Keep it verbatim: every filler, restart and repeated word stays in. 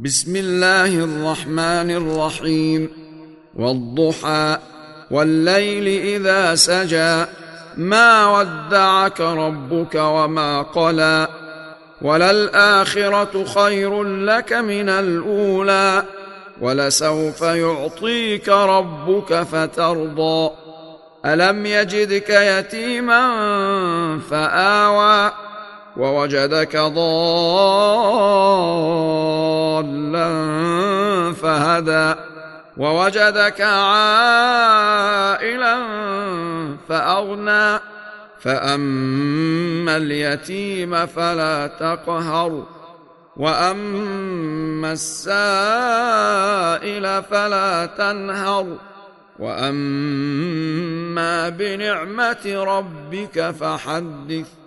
بسم الله الرحمن الرحيم. والضحى والليل إذا سجى ما ودعك ربك وما قلى وللآخرة خير لك من الأولى ولسوف يعطيك ربك فترضى ألم يجدك يتيما فآوى ووجدك ضالا فهدى ووجدك عائلا فأغنى فأما اليتيم فلا تقهر وأما السائل فلا تنهر وأما بنعمة ربك فحدث.